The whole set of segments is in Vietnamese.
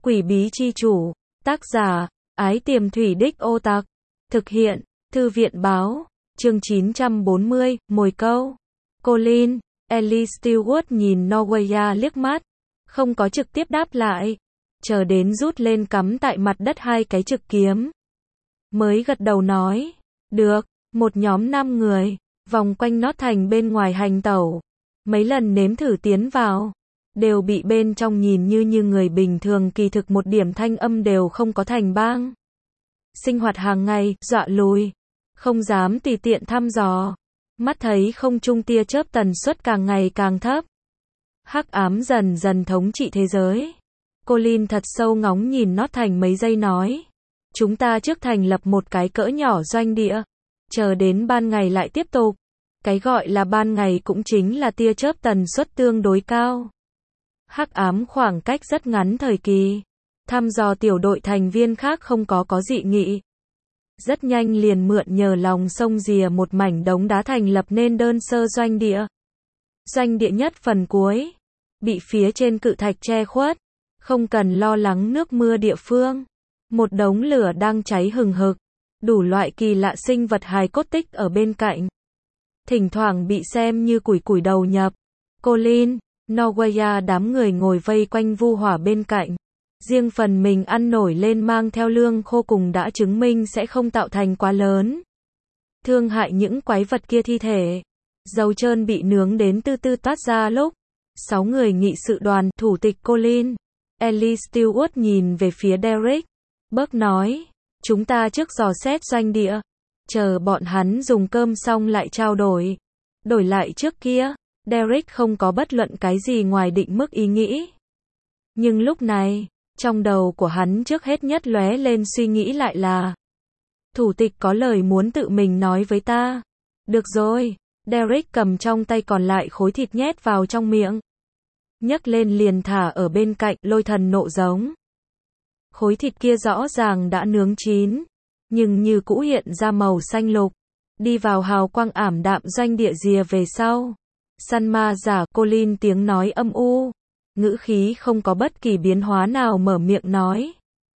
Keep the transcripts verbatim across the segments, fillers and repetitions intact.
Quỷ bí chi chủ, tác giả, Ái Tiềm Thủy Đích Ô Tặc, thực hiện, Thư viện báo, chương chín trăm bốn mươi, mồi câu. Colin, Ellie Stewart nhìn Norwegia liếc mắt, không có trực tiếp đáp lại, chờ đến rút lên cắm tại mặt đất hai cái trực kiếm. Mới gật đầu nói, được, một nhóm năm người, vòng quanh nót thành bên ngoài hành tẩu. Mấy lần nếm thử tiến vào, đều bị bên trong nhìn như như người bình thường, kỳ thực một điểm thanh âm đều không có thành bang. Sinh hoạt hàng ngày, dọa lùi, không dám tùy tiện thăm dò. Mắt thấy không trung tia chớp tần suất càng ngày càng thấp. Hắc ám dần dần thống trị thế giới. Colin thật sâu ngóng nhìn nót thành mấy giây nói. Chúng ta trước thành lập một cái cỡ nhỏ doanh địa. Chờ đến ban ngày lại tiếp tục. Cái gọi là ban ngày cũng chính là tia chớp tần suất tương đối cao. Hắc ám khoảng cách rất ngắn thời kỳ. Thăm dò tiểu đội thành viên khác không có có dị nghị. Rất nhanh liền mượn nhờ lòng sông rìa một mảnh đống đá thành lập nên đơn sơ doanh địa. Doanh địa nhất phần cuối, bị phía trên cự thạch che khuất, không cần lo lắng nước mưa địa phương. Một đống lửa đang cháy hừng hực, đủ loại kỳ lạ sinh vật hài cốt tích ở bên cạnh. Thỉnh thoảng bị xem như củi củi đầu nhập. Colin, Norwegia đám người ngồi vây quanh vu hỏa bên cạnh. Riêng phần mình ăn nổi lên mang theo lương khô cùng đã chứng minh sẽ không tạo thành quá lớn thương hại những quái vật kia thi thể. Dầu trơn bị nướng đến từ từ toát ra lúc. Sáu người nghị sự đoàn, thủ tịch Colin, Ellie Stewart nhìn về phía Derek. Burke nói, chúng ta trước dò xét doanh địa. Chờ bọn hắn dùng cơm xong lại trao đổi. Đổi lại trước kia, Derek không có bất luận cái gì ngoài định mức ý nghĩ. Nhưng lúc này, trong đầu của hắn trước hết nhất lóe lên suy nghĩ lại là thủ tịch có lời muốn tự mình nói với ta. Được rồi, Derek cầm trong tay còn lại khối thịt nhét vào trong miệng. Nhấc lên liền thả ở bên cạnh, lôi thần nộ giống. Khối thịt kia rõ ràng đã nướng chín, nhưng như cũ hiện ra màu xanh lục. Đi vào hào quang ảm đạm doanh địa rìa về sau. Săn ma giả Colin tiếng nói âm u. Ngữ khí không có bất kỳ biến hóa nào mở miệng nói.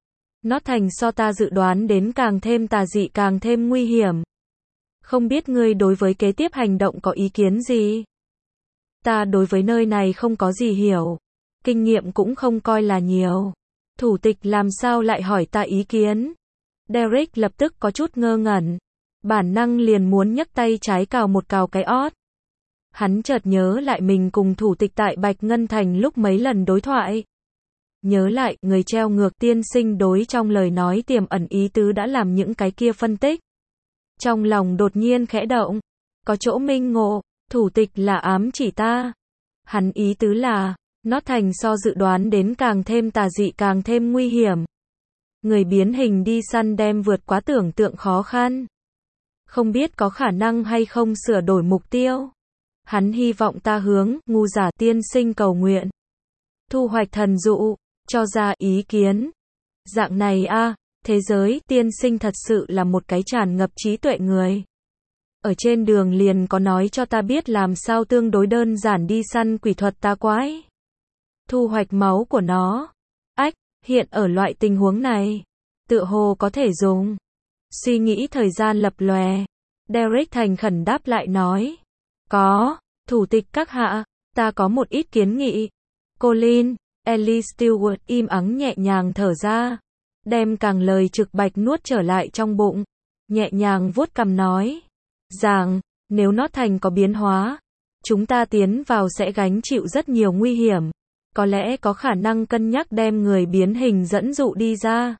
Nó thành so ta dự đoán đến càng thêm tà dị càng thêm nguy hiểm. Không biết ngươi đối với kế tiếp hành động có ý kiến gì? Ta đối với nơi này không có gì hiểu. Kinh nghiệm cũng không coi là nhiều. Thủ tịch làm sao lại hỏi ta ý kiến? Derek lập tức có chút ngơ ngẩn. Bản năng liền muốn nhấc tay trái cào một cào cái ót. Hắn chợt nhớ lại mình cùng thủ tịch tại Bạch Ngân Thành lúc mấy lần đối thoại. Nhớ lại, người treo ngược tiên sinh đối trong lời nói tiềm ẩn ý tứ đã làm những cái kia phân tích. Trong lòng đột nhiên khẽ động. Có chỗ minh ngộ, thủ tịch là ám chỉ ta. Hắn ý tứ là, nó thành so dự đoán đến càng thêm tà dị càng thêm nguy hiểm. Người biến hình đi săn đem vượt quá tưởng tượng khó khăn. Không biết có khả năng hay không sửa đổi mục tiêu. Hắn hy vọng ta hướng, ngu giả tiên sinh cầu nguyện. Thu hoạch thần dụ, cho ra ý kiến. Dạng này a, thế giới tiên sinh thật sự là một cái tràn ngập trí tuệ người. Ở trên đường liền có nói cho ta biết làm sao tương đối đơn giản đi săn quỷ thuật ta quái. Thu hoạch máu của nó. Ách, hiện ở loại tình huống này, tựa hồ có thể dùng. Suy nghĩ thời gian lập lòe. Derek thành khẩn đáp lại nói. Có, thủ tịch các hạ, ta có một ít kiến nghị. Colin, Ellie Stewart im ắng nhẹ nhàng thở ra, đem càng lời trực bạch nuốt trở lại trong bụng, nhẹ nhàng vuốt cằm nói, rằng, nếu nó thành có biến hóa, chúng ta tiến vào sẽ gánh chịu rất nhiều nguy hiểm, có lẽ có khả năng cân nhắc đem người biến hình dẫn dụ đi ra.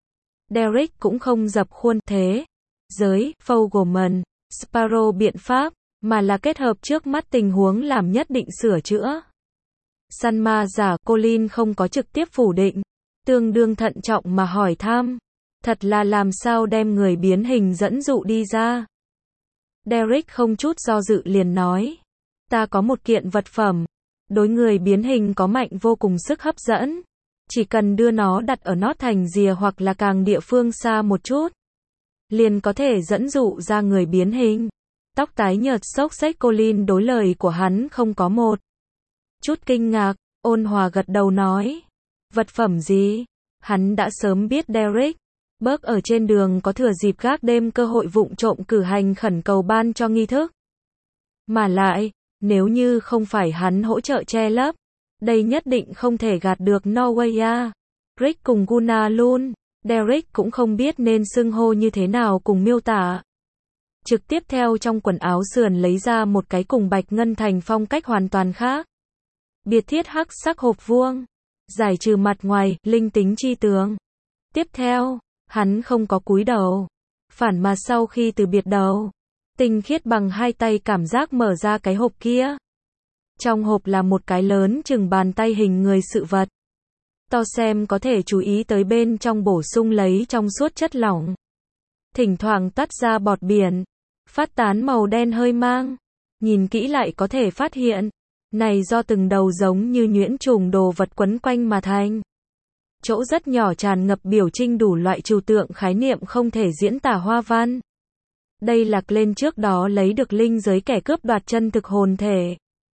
Derek cũng không dập khuôn thế giới, Fogelman, Sparrow biện pháp, mà là kết hợp trước mắt tình huống làm nhất định sửa chữa. Săn ma giả Colin không có trực tiếp phủ định, tương đương thận trọng mà hỏi thăm, thật là làm sao đem người biến hình dẫn dụ đi ra. Derek không chút do dự liền nói, ta có một kiện vật phẩm, đối người biến hình có mạnh vô cùng sức hấp dẫn, chỉ cần đưa nó đặt ở nót thành rìa hoặc là càng địa phương xa một chút, liền có thể dẫn dụ ra người biến hình. Tóc tái nhợt xốc xếch Colin đối lời của hắn không có một chút kinh ngạc, ôn hòa gật đầu nói. Vật phẩm gì? Hắn đã sớm biết Derek Burke ở trên đường có thừa dịp gác đêm cơ hội vụng trộm cử hành khẩn cầu ban cho nghi thức. Mà lại, nếu như không phải hắn hỗ trợ che lấp, đây nhất định không thể gạt được Norway. Rick cùng Gunnar luôn, Derek cũng không biết nên xưng hô như thế nào cùng miêu tả. Trực tiếp theo trong quần áo sườn lấy ra một cái cùng bạch ngân thành phong cách hoàn toàn khác. Biệt thiết hắc sắc hộp vuông, giải trừ mặt ngoài, linh tính chi tướng. Tiếp theo, hắn không có cúi đầu, phản mà sau khi từ biệt đầu, tinh khiết bằng hai tay cảm giác mở ra cái hộp kia. Trong hộp là một cái lớn chừng bàn tay hình người sự vật. To xem có thể chú ý tới bên trong bổ sung lấy trong suốt chất lỏng. Thỉnh thoảng toát ra bọt biển, phát tán màu đen hơi mang. Nhìn kỹ lại có thể phát hiện, này do từng đầu giống như nhuyễn trùng đồ vật quấn quanh mà thành. Chỗ rất nhỏ tràn ngập biểu trưng đủ loại trừu tượng khái niệm không thể diễn tả hoa văn. Đây là lên trước đó lấy được linh giới kẻ cướp đoạt chân thực hồn thể.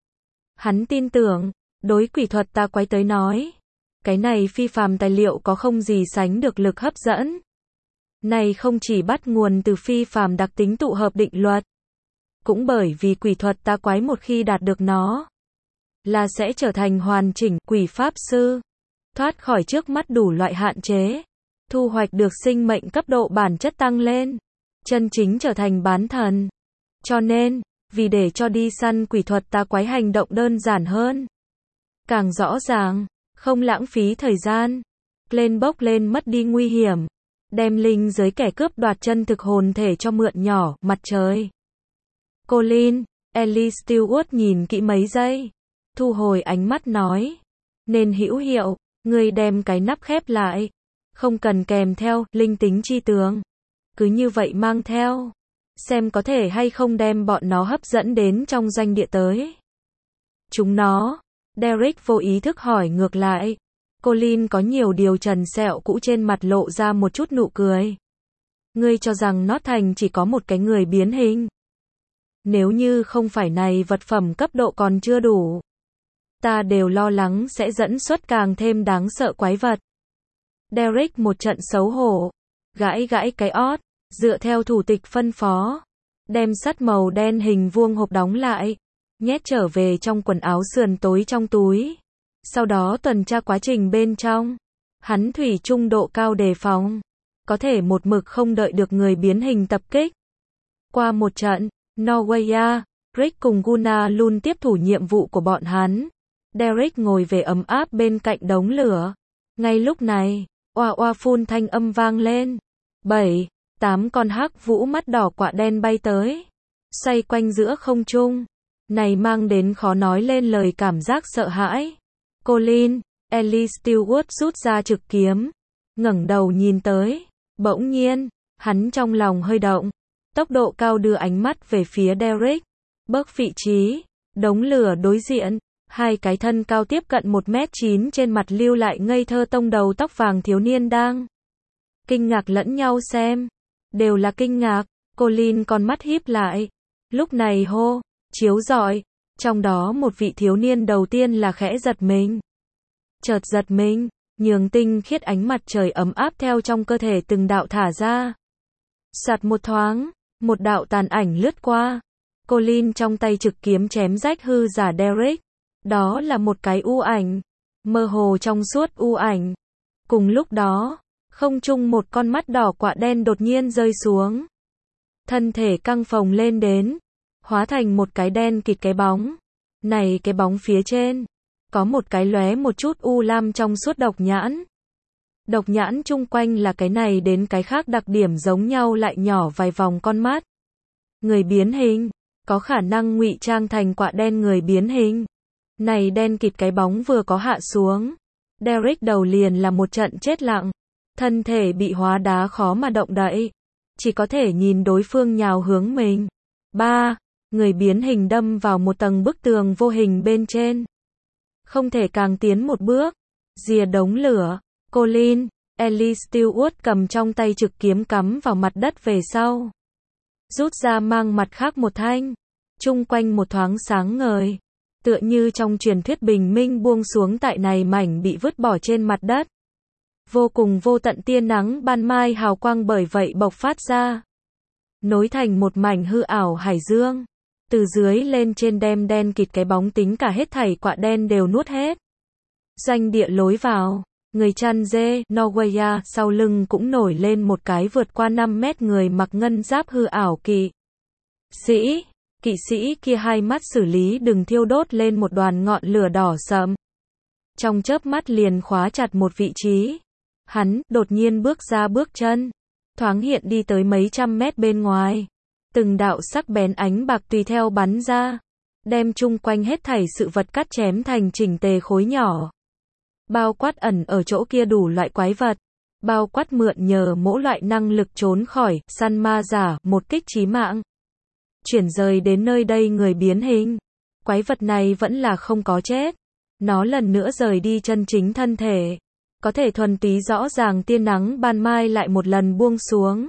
Hắn tin tưởng, đối quỷ thuật ta quái tới nói, cái này phi phàm tài liệu có không gì sánh được lực hấp dẫn. Này không chỉ bắt nguồn từ phi phàm đặc tính tụ hợp định luật, cũng bởi vì quỷ thuật ta quái một khi đạt được nó, là sẽ trở thành hoàn chỉnh quỷ pháp sư, thoát khỏi trước mắt đủ loại hạn chế, thu hoạch được sinh mệnh cấp độ bản chất tăng lên, chân chính trở thành bán thần. Cho nên, vì để cho đi săn quỷ thuật ta quái hành động đơn giản hơn, càng rõ ràng, không lãng phí thời gian, lên bốc lên mất đi nguy hiểm, đem linh giới kẻ cướp đoạt chân thực hồn thể cho mượn nhỏ, mặt trời. Colin, Ellie Stewart nhìn kỹ mấy giây, thu hồi ánh mắt nói, nên hữu hiệu, ngươi đem cái nắp khép lại, không cần kèm theo, linh tính chi tướng. Cứ như vậy mang theo, xem có thể hay không đem bọn nó hấp dẫn đến trong doanh địa tới. Chúng nó, Derek vô ý thức hỏi ngược lại. Colin có nhiều điều trần sẹo cũ trên mặt lộ ra một chút nụ cười. Ngươi cho rằng nó thành chỉ có một cái người biến hình. Nếu như không phải này vật phẩm cấp độ còn chưa đủ, ta đều lo lắng sẽ dẫn xuất càng thêm đáng sợ quái vật. Derek một trận xấu hổ, gãi gãi cái ót, dựa theo thủ tịch phân phó, đem sắt màu đen hình vuông hộp đóng lại, nhét trở về trong quần áo sườn tối trong túi. Sau đó tuần tra quá trình bên trong, hắn thủy chung độ cao đề phòng, có thể một mực không đợi được người biến hình tập kích. Qua một trận, Norway, Rick cùng Gunnar luôn tiếp thủ nhiệm vụ của bọn hắn. Derek ngồi về ấm áp bên cạnh đống lửa. Ngay lúc này, oa oa phun thanh âm vang lên. Bảy, tám con hắc vũ mắt đỏ quạ đen bay tới, xoay quanh giữa không trung. Này mang đến khó nói lên lời cảm giác sợ hãi. Colin, Ellie Stewart rút ra trực kiếm, ngẩng đầu nhìn tới, bỗng nhiên, hắn trong lòng hơi động, tốc độ cao đưa ánh mắt về phía Derek. Bước vị trí, đống lửa đối diện, hai cái thân cao tiếp cận một mét chín trên mặt lưu lại ngây thơ tông đầu tóc vàng thiếu niên đang kinh ngạc lẫn nhau xem, đều là kinh ngạc. Colin con mắt híp lại, lúc này hô, chiếu rọi. Trong đó một vị thiếu niên đầu tiên là khẽ giật mình. Chợt giật mình, nhường tinh khiết ánh mặt trời ấm áp theo trong cơ thể từng đạo thả ra. Soạt một thoáng, một đạo tàn ảnh lướt qua. Colin trong tay trực kiếm chém rách hư giả Derek. Đó là một cái u ảnh, mơ hồ trong suốt u ảnh. Cùng lúc đó, không trung một con mắt đỏ quạ đen đột nhiên rơi xuống. Thân thể căng phồng lên đến, hóa thành một cái đen kịt cái bóng. Này cái bóng phía trên, có một cái lóe một chút u lam trong suốt độc nhãn. Độc nhãn chung quanh là cái này đến cái khác đặc điểm giống nhau lại nhỏ vài vòng con mắt. Người biến hình, có khả năng ngụy trang thành quạ đen người biến hình. Này đen kịt cái bóng vừa có hạ xuống, Derek đầu liền là một trận chết lặng. Thân thể bị hóa đá khó mà động đậy, chỉ có thể nhìn đối phương nhào hướng mình. Ba, người biến hình đâm vào một tầng bức tường vô hình bên trên. Không thể càng tiến một bước. Rìa đống lửa, Colin, Ellie Stewart cầm trong tay trực kiếm cắm vào mặt đất về sau. Rút ra mang mặt khác một thanh. Chung quanh một thoáng sáng ngời. Tựa như trong truyền thuyết bình minh buông xuống tại này mảnh bị vứt bỏ trên mặt đất. Vô cùng vô tận tia nắng ban mai hào quang bởi vậy bộc phát ra, nối thành một mảnh hư ảo hải dương. Từ dưới lên trên đem đen kịt cái bóng tính cả hết thảy quạ đen đều nuốt hết. Doanh địa lối vào, người chăn dê, Norwegia, sau lưng cũng nổi lên một cái vượt qua năm mét người mặc ngân giáp hư ảo kỵ sĩ. Kỵ sĩ kia hai mắt xử lý đừng thiêu đốt lên một đoàn ngọn lửa đỏ sậm. Trong chớp mắt liền khóa chặt một vị trí. Hắn, đột nhiên bước ra bước chân. Thoáng hiện đi tới mấy trăm mét bên ngoài. Từng đạo sắc bén ánh bạc tùy theo bắn ra. Đem chung quanh hết thảy sự vật cắt chém thành chỉnh tề khối nhỏ. Bao quát ẩn ở chỗ kia đủ loại quái vật. Bao quát mượn nhờ mỗi loại năng lực trốn khỏi, săn ma giả, một kích chí mạng. Chuyển rời đến nơi đây người biến hình. Quái vật này vẫn là không có chết. Nó lần nữa rời đi chân chính thân thể. Có thể thuần túy rõ ràng tia nắng ban mai lại một lần buông xuống.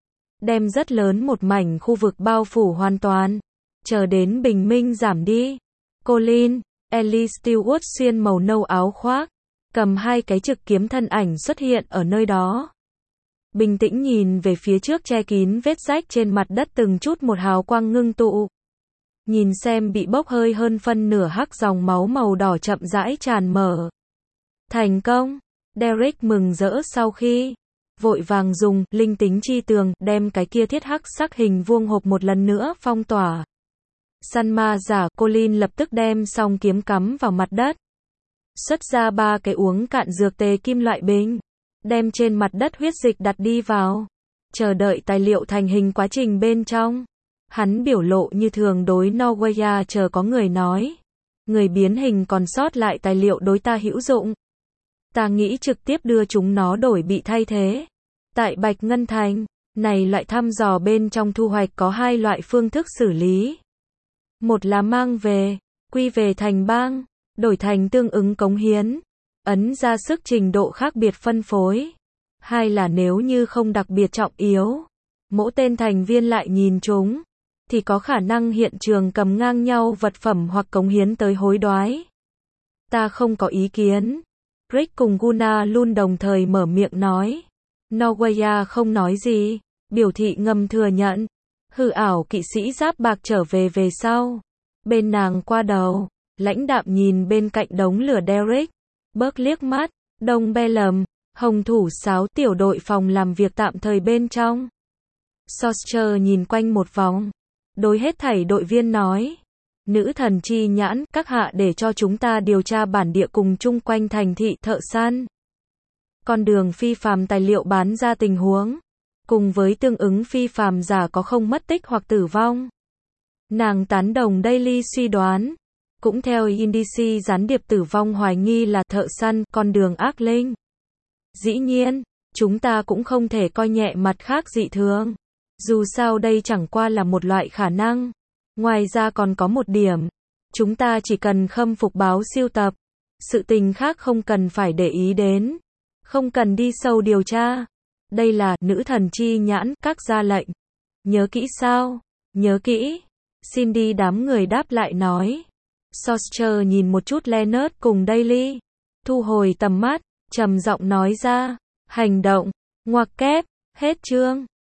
Đem rất lớn một mảnh khu vực bao phủ hoàn toàn. Chờ đến bình minh giảm đi. Colin, Ellie Stewart xuyên màu nâu áo khoác. Cầm hai cái trực kiếm thân ảnh xuất hiện ở nơi đó. Bình tĩnh nhìn về phía trước che kín vết rách trên mặt đất từng chút một hào quang ngưng tụ. Nhìn xem bị bốc hơi hơn phân nửa hắc dòng máu màu đỏ chậm rãi tràn mở. Thành công! Derek mừng rỡ sau khi vội vàng dùng linh tính chi tường đem cái kia thiết hắc sắc hình vuông hộp một lần nữa phong tỏa. Săn ma giả Colin lập tức đem song kiếm cắm vào mặt đất. Xuất ra ba cái uống cạn dược tê kim loại bình. Đem trên mặt đất huyết dịch đặt đi vào. Chờ đợi tài liệu thành hình quá trình bên trong. Hắn biểu lộ như thường đối Norwegia chờ có người nói. Người biến hình còn sót lại tài liệu đối ta hữu dụng. Ta nghĩ trực tiếp đưa chúng nó đổi bị thay thế. Tại Bạch Ngân Thành, này loại thăm dò bên trong thu hoạch có hai loại phương thức xử lý. Một là mang về, quy về thành bang, đổi thành tương ứng cống hiến. Ấn ra sức trình độ khác biệt phân phối. Hai là nếu như không đặc biệt trọng yếu, mỗi tên thành viên lại nhìn chúng, thì có khả năng hiện trường cầm ngang nhau vật phẩm hoặc cống hiến tới hối đoái. Ta không có ý kiến. Rick cùng Gunnar luôn đồng thời mở miệng nói. Norwegia không nói gì, biểu thị ngầm thừa nhận. Hư ảo kỵ sĩ giáp bạc trở về về sau. Bên nàng qua đầu, lãnh đạm nhìn bên cạnh đống lửa Derek. Bớt liếc mắt, Đông Bellum, hồng thủ sáo tiểu đội phòng làm việc tạm thời bên trong. Soster nhìn quanh một vòng. Đối hết thảy đội viên nói. Nữ thần chi nhãn, các hạ để cho chúng ta điều tra bản địa cùng chung quanh thành thị thợ săn. Con đường phi phàm tài liệu bán ra tình huống. Cùng với tương ứng phi phàm giả có không mất tích hoặc tử vong. Nàng tán đồng Daily suy đoán. Cũng theo Indici gián điệp tử vong hoài nghi là thợ săn, con đường ác linh. Dĩ nhiên, chúng ta cũng không thể coi nhẹ mặt khác dị thường. Dù sao đây chẳng qua là một loại khả năng. Ngoài ra còn có một điểm. Chúng ta chỉ cần khâm phục báo siêu tập. Sự tình khác không cần phải để ý đến. Không cần đi sâu điều tra. Đây là nữ thần chi nhãn, các ra lệnh. Nhớ kỹ sao? Nhớ kỹ. Cindy đám người đáp lại nói. Soster nhìn một chút Leonard cùng Daily. Thu hồi tầm mắt, trầm giọng nói ra. Hành động. Ngoặc kép. Hết chương.